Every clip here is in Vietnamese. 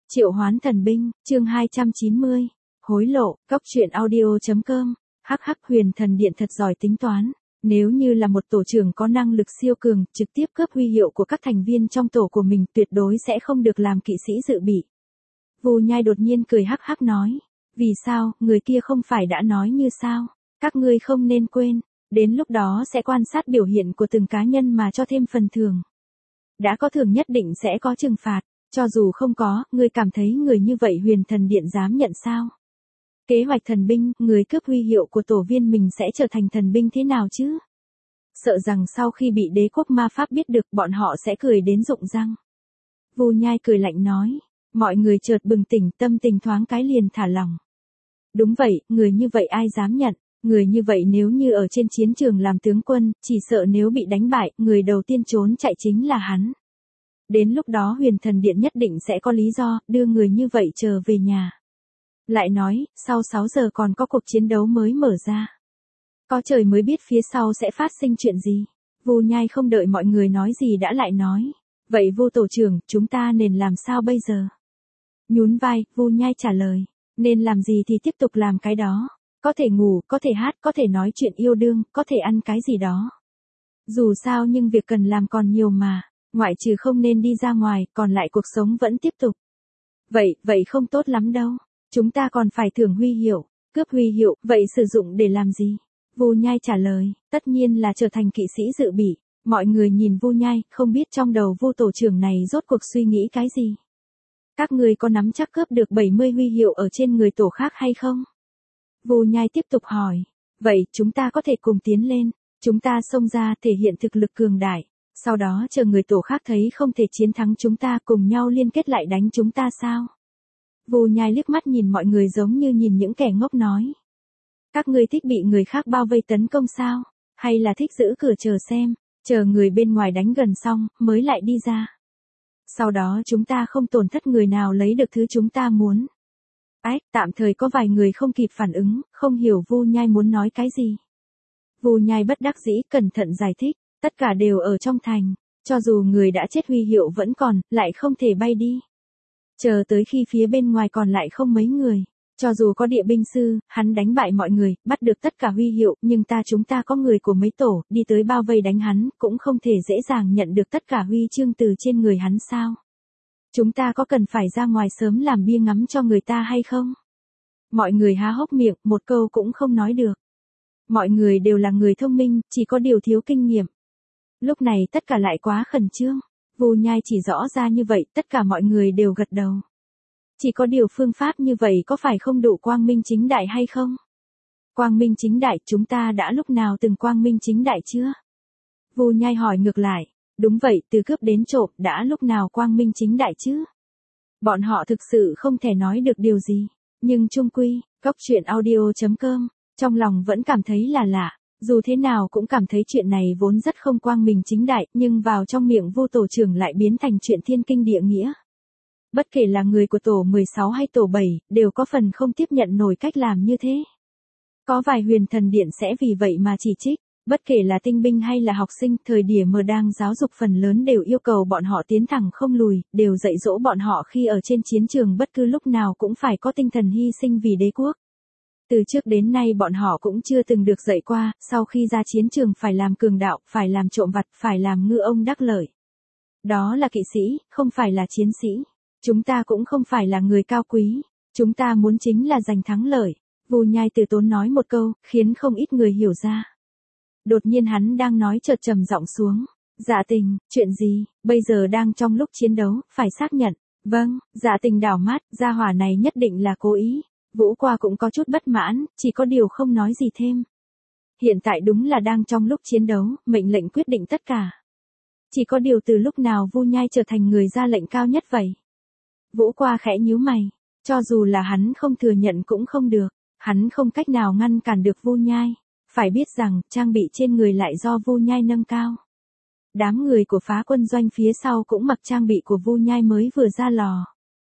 Triệu hoán thần binh, chương 290. Hối lộ, Cóc truyện audio.com. Hắc hắc, Huyền Thần Điện thật giỏi tính toán. Nếu như là một tổ trưởng có năng lực siêu cường, trực tiếp cướp huy hiệu của các thành viên trong tổ của mình, tuyệt đối sẽ không được làm kỵ sĩ dự bị. Vu Nhai đột nhiên cười hắc hắc nói. Vì sao, người kia không phải đã nói như sao? Các ngươi không nên quên. Đến lúc đó sẽ quan sát biểu hiện của từng cá nhân mà cho thêm phần thưởng. Đã có thưởng nhất định sẽ có trừng phạt. Cho dù không có, ngươi cảm thấy người như vậy Huyền Thần Điện dám nhận sao? Kế hoạch thần binh, người cướp huy hiệu của tổ viên mình sẽ trở thành thần binh thế nào chứ? Sợ rằng sau khi bị đế quốc ma pháp biết được, bọn họ sẽ cười đến rụng răng. Vu Nhai cười lạnh nói. Mọi người chợt bừng tỉnh, tâm tình thoáng cái liền thả lỏng. Đúng vậy, người như vậy ai dám nhận? Người như vậy nếu như ở trên chiến trường làm tướng quân, chỉ sợ nếu bị đánh bại, người đầu tiên trốn chạy chính là hắn. Đến lúc đó Huyền Thần Điện nhất định sẽ có lý do, đưa người như vậy trở về nhà. Lại nói, sau 6 giờ còn có cuộc chiến đấu mới mở ra. Có trời mới biết phía sau sẽ phát sinh chuyện gì. Vu Nhai không đợi mọi người nói gì đã lại nói. Vậy Vu tổ trưởng, chúng ta nên làm sao bây giờ? Nhún vai, Vu Nhai trả lời. Nên làm gì thì tiếp tục làm cái đó. Có thể ngủ, có thể hát, có thể nói chuyện yêu đương, có thể ăn cái gì đó. Dù sao nhưng việc cần làm còn nhiều mà. Ngoại trừ không nên đi ra ngoài, còn lại cuộc sống vẫn tiếp tục. Vậy không tốt lắm đâu. Chúng ta còn phải thưởng huy hiệu. Cướp huy hiệu, vậy sử dụng để làm gì? Vu Nhai trả lời, tất nhiên là trở thành kỵ sĩ dự bị. Mọi người nhìn Vu Nhai, không biết trong đầu Vu tổ trưởng này rốt cuộc suy nghĩ cái gì. Các ngươi có nắm chắc cướp được 70 huy hiệu ở trên người tổ khác hay không? Vu Nhai tiếp tục hỏi. Vậy, chúng ta có thể cùng tiến lên. Chúng ta xông ra thể hiện thực lực cường đại. Sau đó chờ người tổ khác thấy không thể chiến thắng chúng ta, cùng nhau liên kết lại đánh chúng ta sao? Vu Nhai liếc mắt nhìn mọi người giống như nhìn những kẻ ngốc nói. Các ngươi thích bị người khác bao vây tấn công sao? Hay là thích giữ cửa chờ xem, chờ người bên ngoài đánh gần xong, mới lại đi ra? Sau đó chúng ta không tổn thất người nào lấy được thứ chúng ta muốn. Tạm thời có vài người không kịp phản ứng, không hiểu Vu Nhai muốn nói cái gì. Vu Nhai bất đắc dĩ cẩn thận giải thích. Tất cả đều ở trong thành, cho dù người đã chết huy hiệu vẫn còn, lại không thể bay đi. Chờ tới khi phía bên ngoài còn lại không mấy người, cho dù có địa binh sư, hắn đánh bại mọi người, bắt được tất cả huy hiệu, nhưng chúng ta có người của mấy tổ, đi tới bao vây đánh hắn, cũng không thể dễ dàng nhận được tất cả huy chương từ trên người hắn sao? Chúng ta có cần phải ra ngoài sớm làm bia ngắm cho người ta hay không? Mọi người há hốc miệng, một câu cũng không nói được. Mọi người đều là người thông minh, chỉ có điều thiếu kinh nghiệm. Lúc này tất cả lại quá khẩn trương. Vu Nhai chỉ rõ ra như vậy, tất cả mọi người đều gật đầu. Chỉ có điều phương pháp như vậy có phải không đủ quang minh chính đại hay không? Quang minh chính đại, chúng ta đã lúc nào từng quang minh chính đại chưa? Vu Nhai hỏi ngược lại. Đúng vậy, từ cướp đến trộm, đã lúc nào quang minh chính đại chứ? Bọn họ thực sự không thể nói được điều gì. Nhưng chung quy, Cóc truyện audio.com, trong lòng vẫn cảm thấy là lạ. Dù thế nào cũng cảm thấy chuyện này vốn rất không quang minh chính đại, nhưng vào trong miệng Vu tổ trưởng lại biến thành chuyện thiên kinh địa nghĩa. Bất kể là người của tổ 16 hay tổ 7, đều có phần không tiếp nhận nổi cách làm như thế. Có vài Huyền Thần Điện sẽ vì vậy mà chỉ trích, bất kể là tinh binh hay là học sinh, thời điểm mà đang giáo dục phần lớn đều yêu cầu bọn họ tiến thẳng không lùi, đều dạy dỗ bọn họ khi ở trên chiến trường bất cứ lúc nào cũng phải có tinh thần hy sinh vì đế quốc. Từ trước đến nay bọn họ cũng chưa từng được dạy qua, sau khi ra chiến trường phải làm cường đạo, phải làm trộm vặt, phải làm ngư ông đắc lợi. Đó là kỵ sĩ, không phải là chiến sĩ. Chúng ta cũng không phải là người cao quý. Chúng ta muốn chính là giành thắng lợi. Vu Nhai từ tốn nói một câu, khiến không ít người hiểu ra. Đột nhiên hắn đang nói chợt trầm giọng xuống. Dạ Tình, chuyện gì, bây giờ đang trong lúc chiến đấu, phải xác nhận. Vâng, Dạ Tình đảo mắt, gia hỏa này nhất định là cố ý. Vũ Qua cũng có chút bất mãn, chỉ có điều không nói gì thêm. Hiện tại đúng là đang trong lúc chiến đấu, mệnh lệnh quyết định tất cả. Chỉ có điều từ lúc nào Vu Nhai trở thành người ra lệnh cao nhất vậy? Vũ Qua khẽ nhíu mày, cho dù là hắn không thừa nhận cũng không được, hắn không cách nào ngăn cản được Vu Nhai. Phải biết rằng, trang bị trên người lại do Vu Nhai nâng cao. Đám người của phá quân doanh phía sau cũng mặc trang bị của Vu Nhai mới vừa ra lò.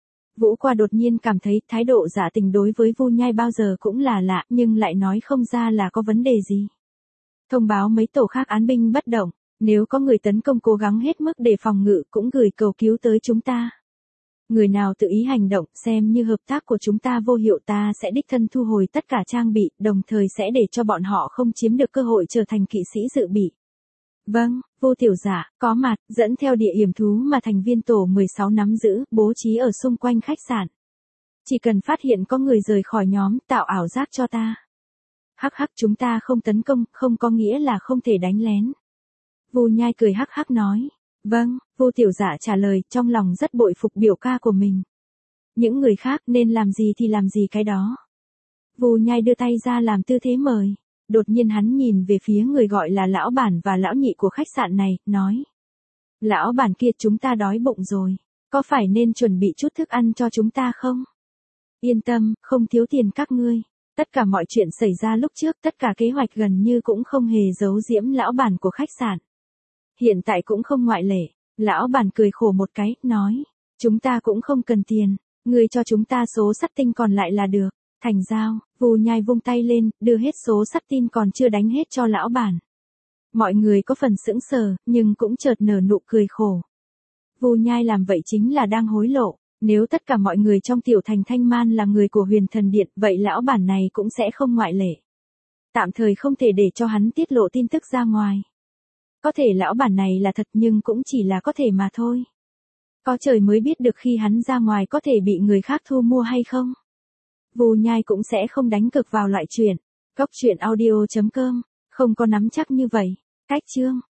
Vũ Qua đột nhiên cảm thấy thái độ Dạ Tình đối với Vu Nhai bao giờ cũng là lạ, nhưng lại nói không ra là có vấn đề gì. Thông báo mấy tổ khác án binh bất động, nếu có người tấn công cố gắng hết mức để phòng ngự cũng gửi cầu cứu tới chúng ta. Người nào tự ý hành động xem như hợp tác của chúng ta vô hiệu, ta sẽ đích thân thu hồi tất cả trang bị, đồng thời sẽ để cho bọn họ không chiếm được cơ hội trở thành kỵ sĩ dự bị. Vâng, Vô Tiểu Dạ, có mặt, dẫn theo địa hiểm thú mà thành viên tổ 16 nắm giữ, bố trí ở xung quanh khách sạn. Chỉ cần phát hiện có người rời khỏi nhóm, tạo ảo giác cho ta. Hắc hắc, chúng ta không tấn công, không có nghĩa là không thể đánh lén. Vu Nhai cười hắc hắc nói. Vâng, Vô Tiểu Dạ trả lời, trong lòng rất bội phục biểu ca của mình. Những người khác nên làm gì thì làm gì cái đó. Vu Nhai đưa tay ra làm tư thế mời. Đột nhiên hắn nhìn về phía người gọi là lão bản và lão nhị của khách sạn này, nói. Lão bản kia, chúng ta đói bụng rồi, có phải nên chuẩn bị chút thức ăn cho chúng ta không? Yên tâm, không thiếu tiền các ngươi. Tất cả mọi chuyện xảy ra lúc trước, tất cả kế hoạch gần như cũng không hề giấu giếm lão bản của khách sạn. Hiện tại cũng không ngoại lệ. Lão bản cười khổ một cái, nói. Chúng ta cũng không cần tiền, ngươi cho chúng ta số sắt tinh còn lại là được. Thành giao, Vu Nhai vung tay lên, đưa hết số sắt tin còn chưa đánh hết cho lão bản. Mọi người có phần sững sờ, nhưng cũng chợt nở nụ cười khổ. Vu Nhai làm vậy chính là đang hối lộ. Nếu tất cả mọi người trong tiểu thành Thanh Man là người của Huyền Thần Điện, vậy lão bản này cũng sẽ không ngoại lệ. Tạm thời không thể để cho hắn tiết lộ tin tức ra ngoài. Có thể lão bản này là thật nhưng cũng chỉ là có thể mà thôi. Có trời mới biết được khi hắn ra ngoài có thể bị người khác thu mua hay không. Vu Nhai cũng sẽ không đánh cược vào loại chuyện. Cốc truyện audio.com, không có nắm chắc như vậy. Cách chương.